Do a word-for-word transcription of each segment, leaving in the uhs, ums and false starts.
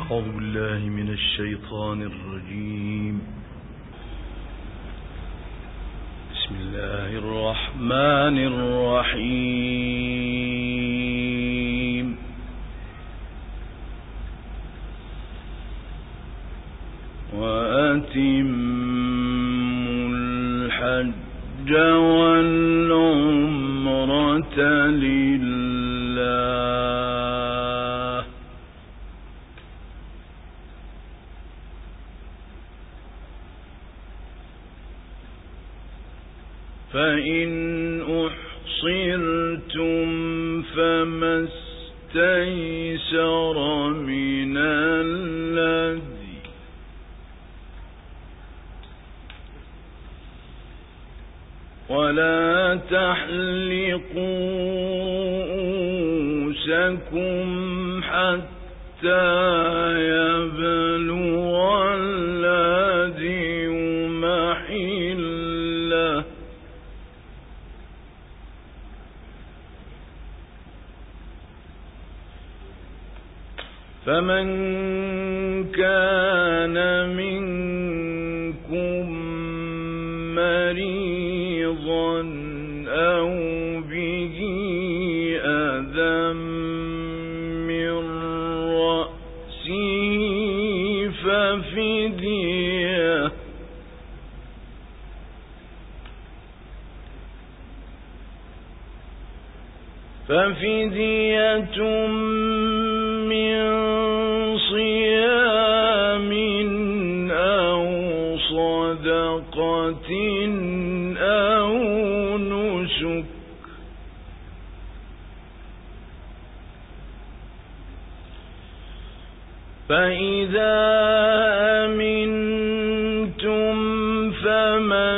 أعوذ بالله من الشيطان الرجيم. بسم الله الرحمن الرحيم. وأتموا الحج والعمرة لله فإن أحصرتم فما استيسر من الهدي ولا تحلقوا رؤوسكم حتى يبلغ الهدي محله فمن كان منكم مريضا أو به أذى من رأسه ففدية ففدية من صيام أو صدقة أو نسك فإذا أمنتم فمن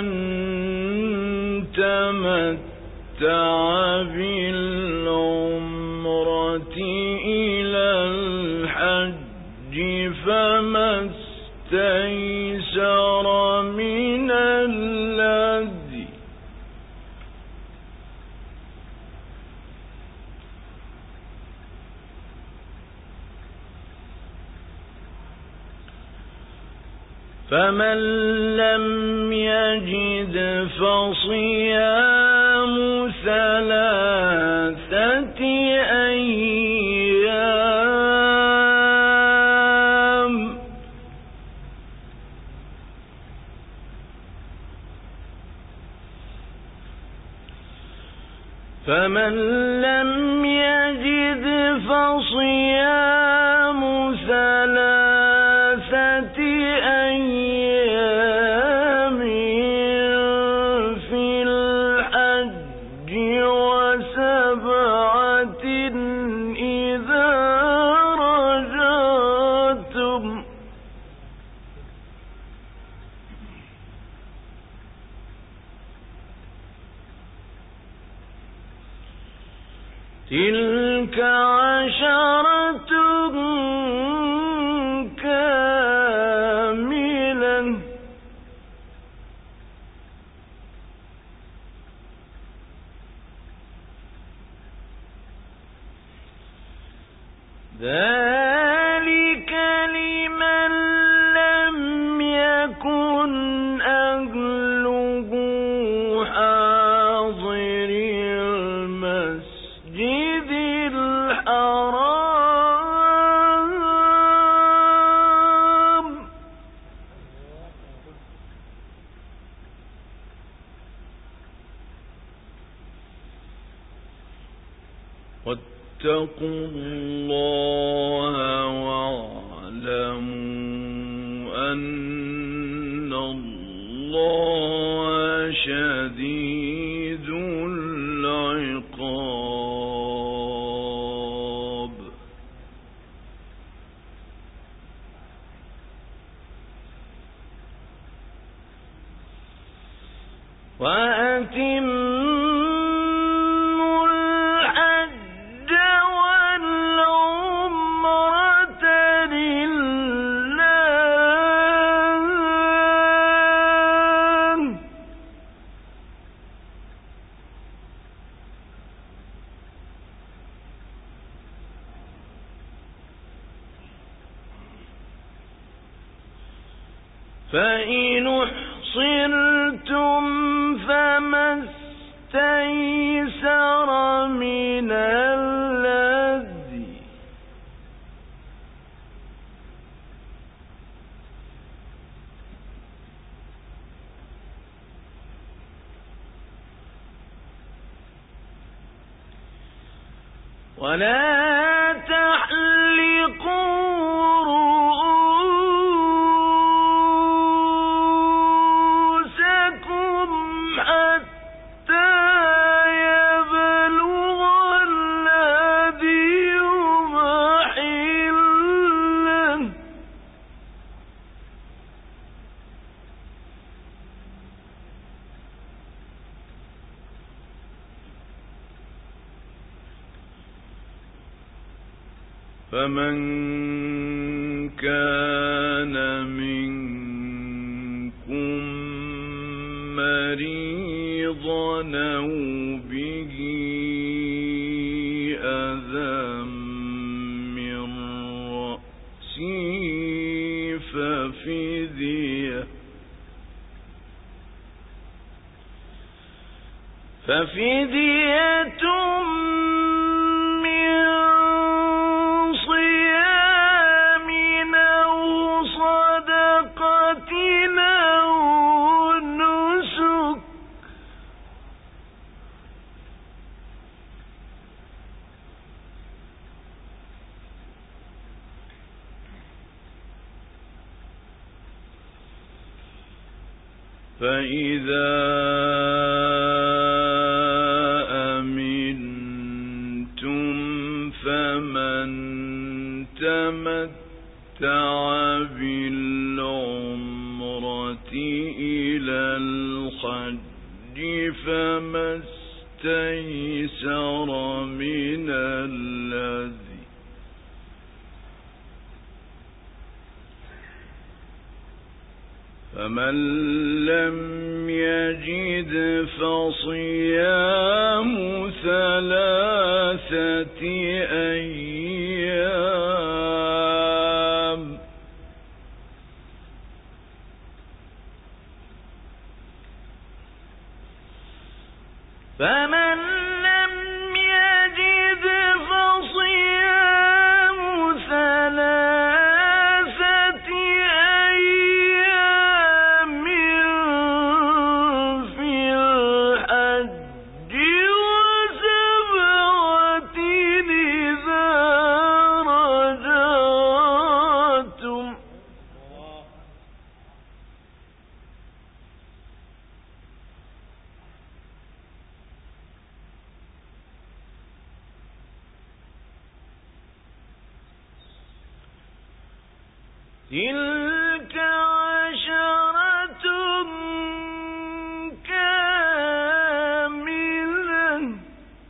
تمتع بالعمرة إلى الحج فما استيسر من الهدي فمن لم يجد فصيام ثلاثة أيام فمن لم يجد فصيام ثلاثة أيام في الحج وسبعة إذا رجعتم تلك عشرة كاملة ذلك لمن لم يكن أهله حاضر المسجد الحرام واتقوا الله واعلموا أن الله شديد العقاب وأتموا الحج والعمرة لله فإن أحصرتم فما استيسر من الهدي ولا تحلقوا رؤوسكم حتى يبلغ الهدي محله فمن كان منكم مريضا أو به أذى من رأسه ففدية ففدية فإذا أمنتم فمن تمتع بالعمرة إلى الحج فما استيسر من الهدي فمن لم يجد فصيام ثلاثة أيام فمن لم يجد فصيام ثلاثة أيام في الحج وسبعة إذا رجعتم تلك عشرة كاملة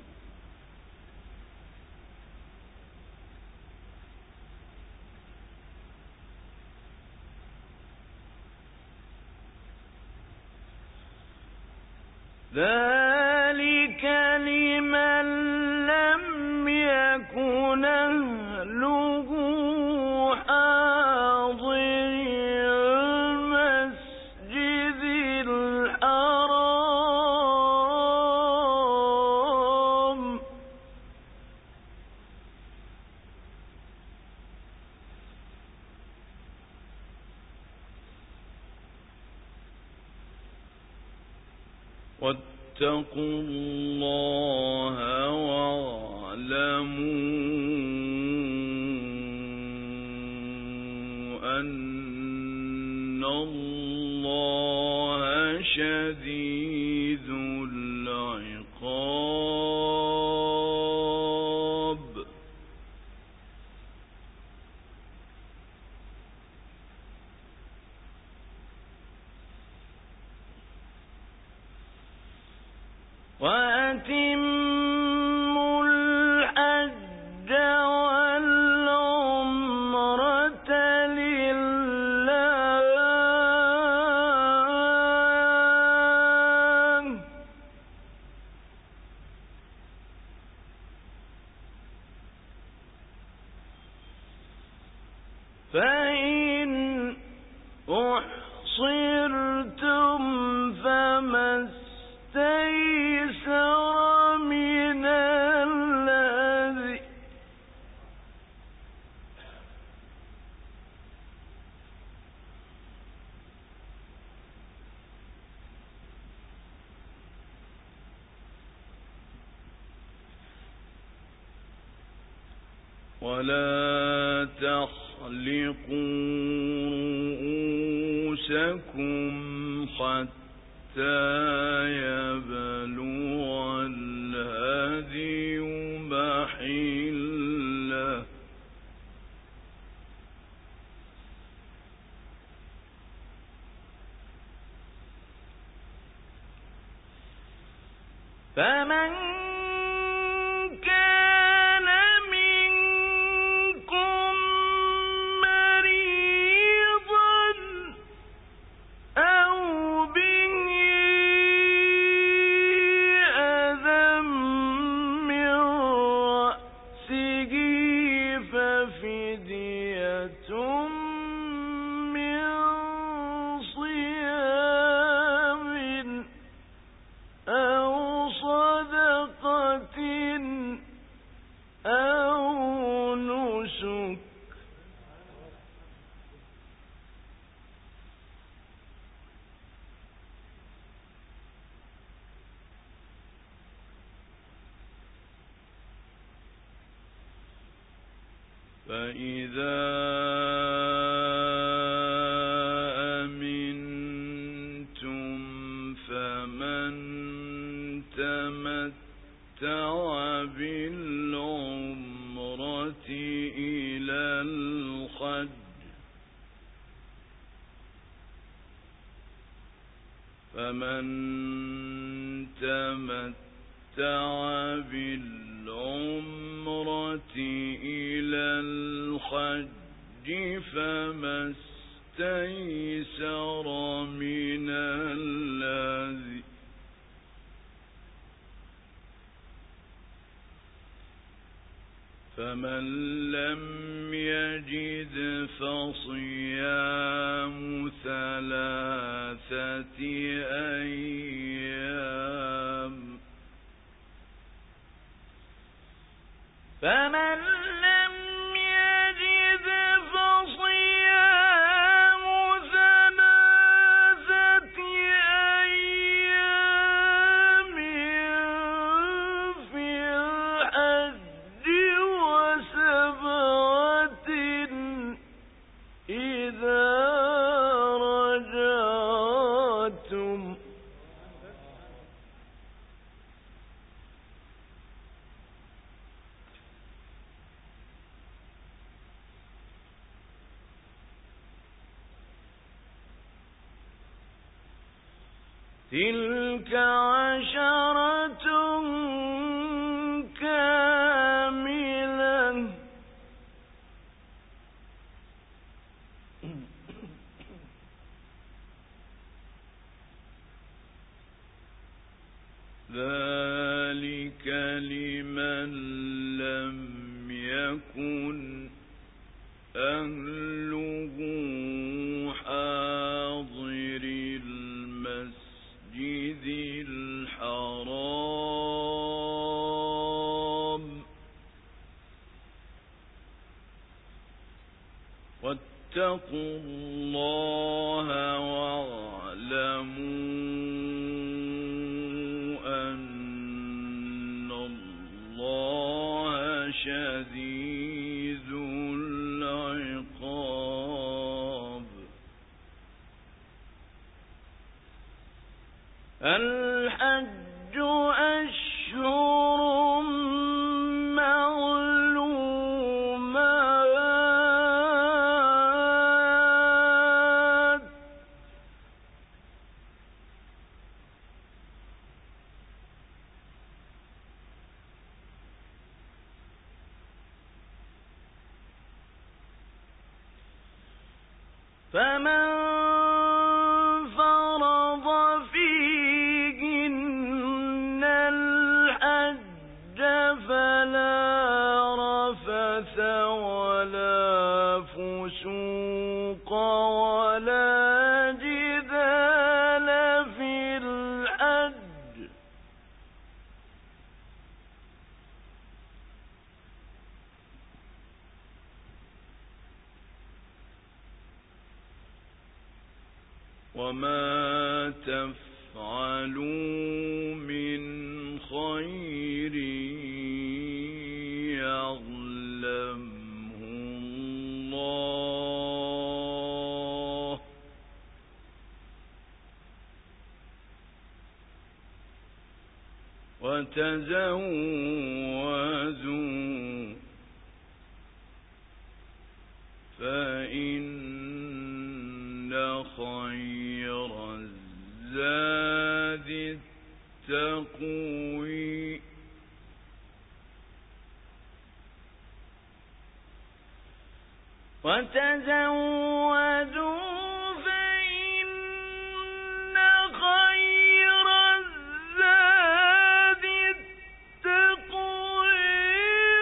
ذلك لمن لم يكن أهله حاضر المسجد الحرام واتقوا الله واعلموا أن الله شديد العقاب وأتموا الحج والعمرة لله فإن أحصرتم أُحْصِرْتُمْ فَمَا اسْتَيْسَرَ مِنَ الْهَدْيِ ۖ وَلَا تَحْلِقُوا رُءُوسَكُمْ حَتَّى يَبْلُغَ الْهَدْيُ مَحِلَّهُ ۚ فَمَنْ كَانَ مِنكُم مَّرِيضًا أَوْ بِهِ أَذًى مِّن رَّأْسِهِ فَفِدْيَةٌ مِّن صِيَامٍ أَوْ صَدَقَةٍ أَوْ نُسُكٍ ۚ فَإِذَا أَمِنتُمْ فَمَن تَمَتَّعَ بِالْعُمْرَةِ إِلَى الْحَجِّ فَمَن تَمَتَّعَ بِالْعُمْرَةِ إِلَى الْحَجِّ فَمَا اسْتَيْسَرَ مِنَ الْهَدْيِ ۖ فَمَن لَّمْ يَجِدْ فَصِيَامُ ثَلَاثَةِ أَيَّامٍ ۚ فَمَن لَّمْ يَجِدْ فَصِيَامُ ثَلَاثَةِ أَيَّامٍ فِي الْحَجِّ وَسَبْعَةٍ إِذَا رَجَعْتُمْ ۗ تِلْكَ عَشَرَةٌ كَامِلَةٌ ۗ ذَلِكَ لِمَن لَّمْ يَكُنْ أَهْلُهُ حَاضِرِي الْمَسْجِدِ الْحَرَامِ ۚ وَاتَّقُوا اللَّهَ وَاعْلَمُوا أَنَّ اللَّهَ شَدِيدُ الْعِقَابِ. الْحَجُّ أَشْهُرٌ مَّعْلُومَاتٌ ۚ فَمَن فَرَضَ فِيهِنَّ الْحَجَّ فَلَا رَفَثَ وَلَا فُسُوقَ وَلَا جِدَالَ وما تفعلوا من خير يعلمه الله وتزودوا فإن خير الزاد التقوي وتزودوا فإن خير الزاد التقوي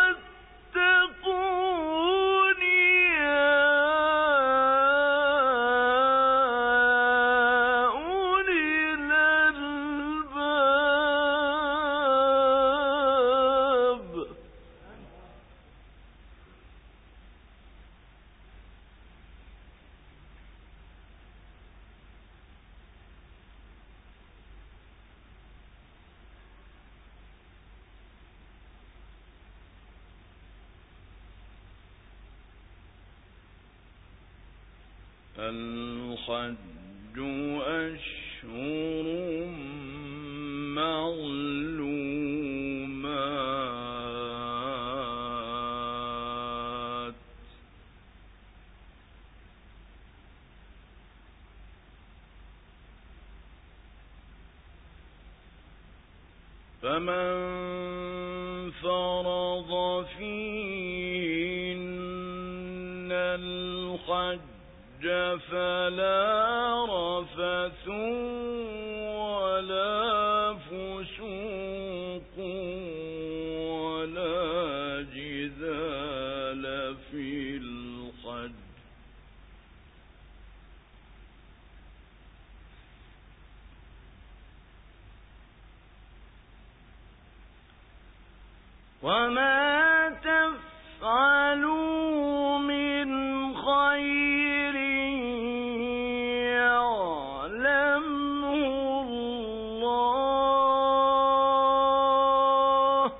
واتقون يا أولي الألباب. الحج أشهر معلومات فمن فرض فيهن الحج فلا رفث ولا فسوق ولا جدال في الحج وما تفعلوا من خير يعلمه الله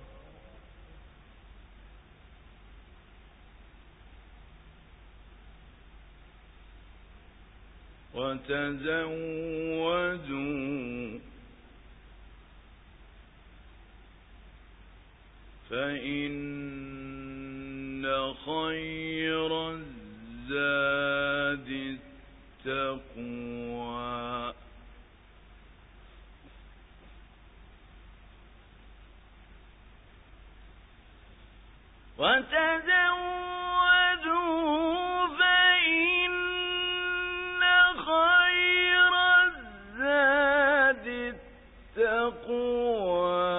وتزودوا فإن خير الزاد التقوى وتزودوا فإن خير الزاد التقوى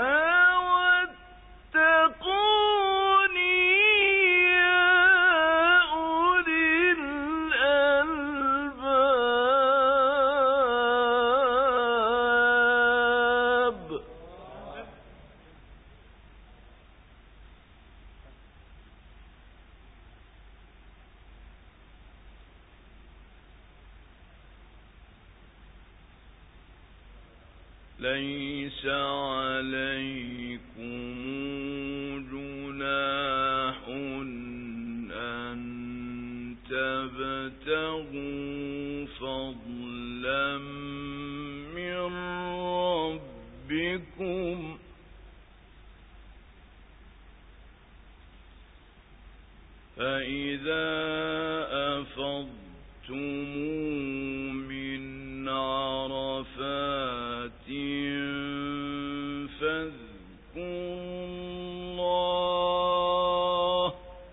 ليس عليكم جناح أن تبتغوا فضلا من ربكم فإذا أفضتم من عرفات فاذكروا الله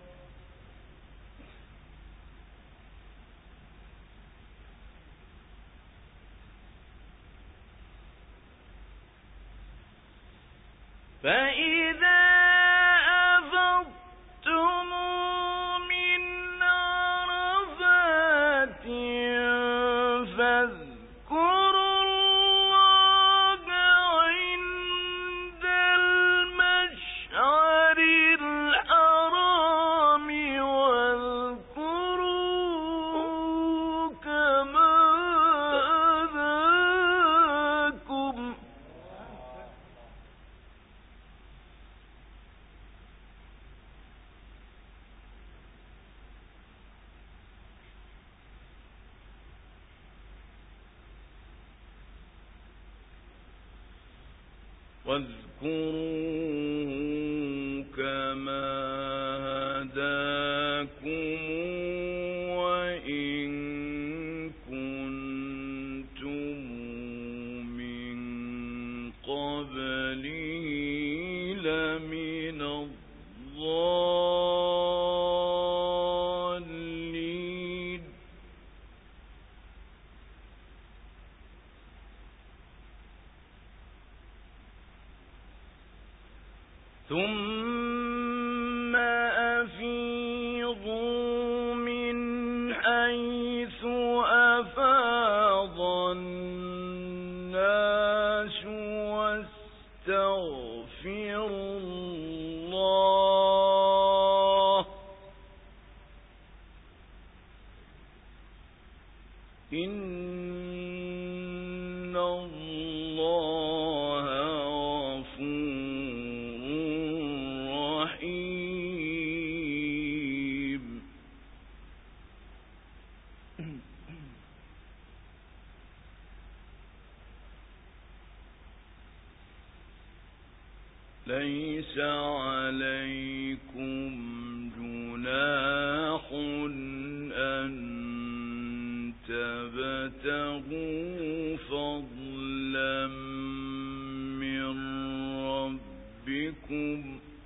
فإذا أفضتم من عرفات فاذكروا الله عند المشعر الحرام واذكروه كما واذكروه كما هداكم وإن كنتم من قبله لمن الضالين ثم أفيضوا من حيث أفاض الناس واستغفروا الله إن الله غفور رحيم. ليس عليكم جناح أن تبتغوا فضلا من ربكم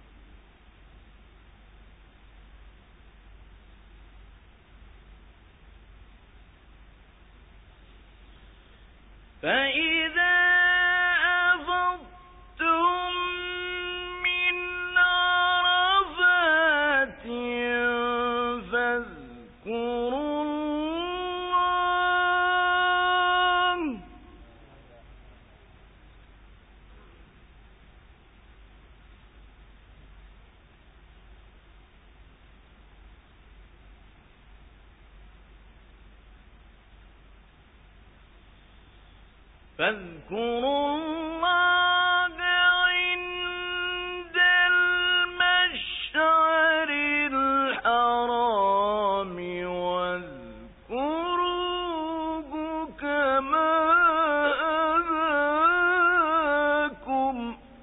فإذا أفضتم من عرفات فاذكروا الله فاذكروا الله عند المشعر الحرام واذكروه كما هداكم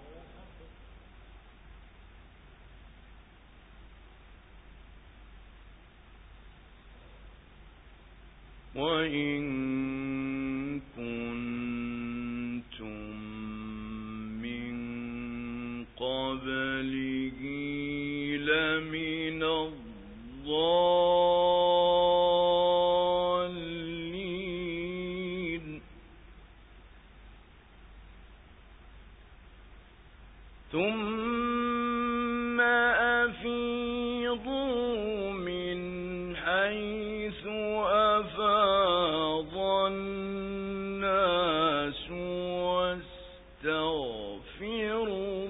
وإن كنتم من قبله لمن الضالين ثم أفيضوا من حيث أفاض الناس واستغفروا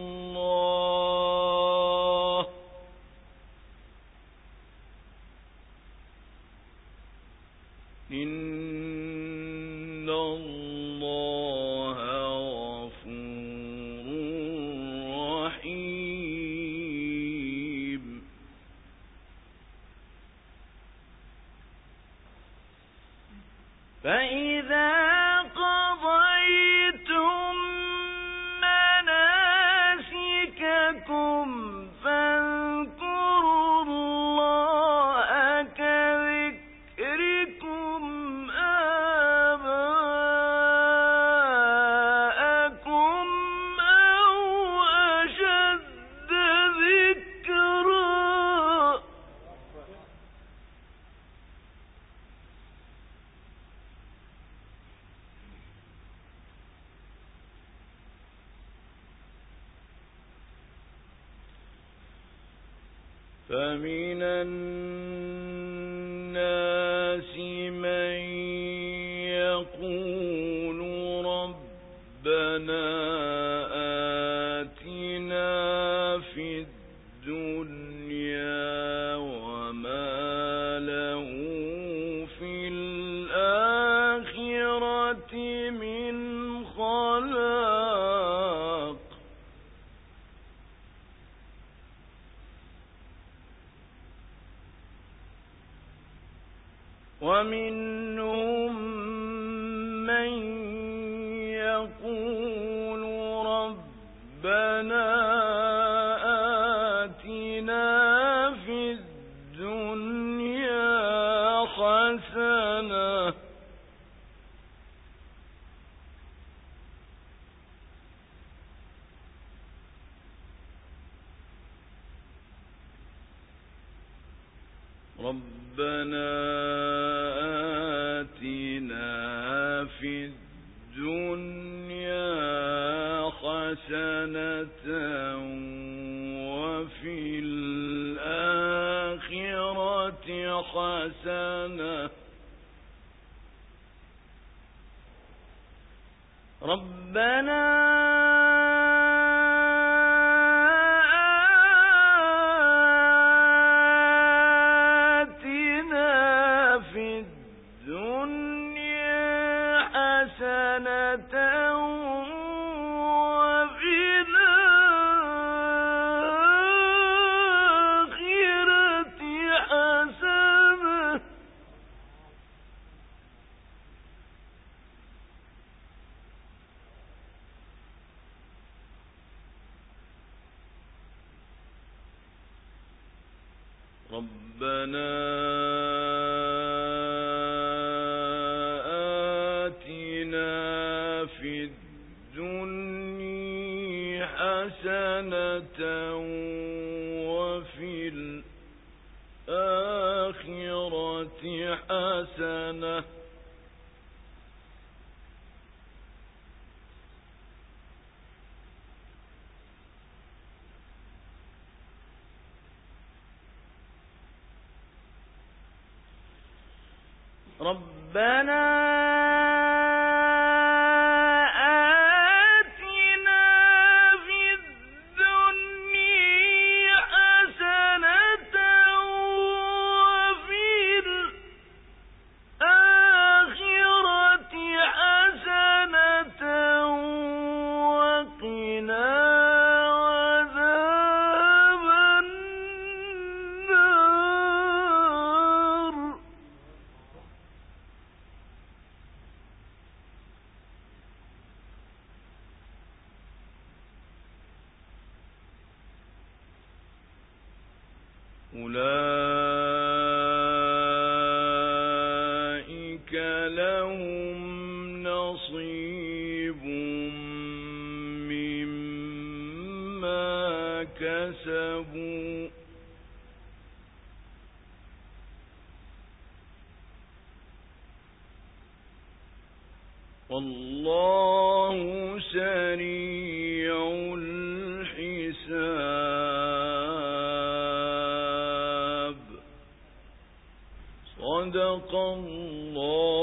الله إن الله غفور رحيم. فإذا قضيتم مناسككم فاذكروا الله كذكركم آباءكم أو أشد ذكرا فمن الناس من يقول ربنا آتنا في الدنيا وما له في الآخرة من خلاق ومنهم من يقول رب حسنة ربنا آتنا في الدنيا حسنة وفي الآخرة حسنة ربنا ربنا آتنا في الدنيا حسنة وفي الآخرة حسنة ربنا آتنا في الدنيا حسنة وفي الآخرة حسنة وقنا أولئك لهم نصيب مما كسبوا والله سريع الحساب صدق الله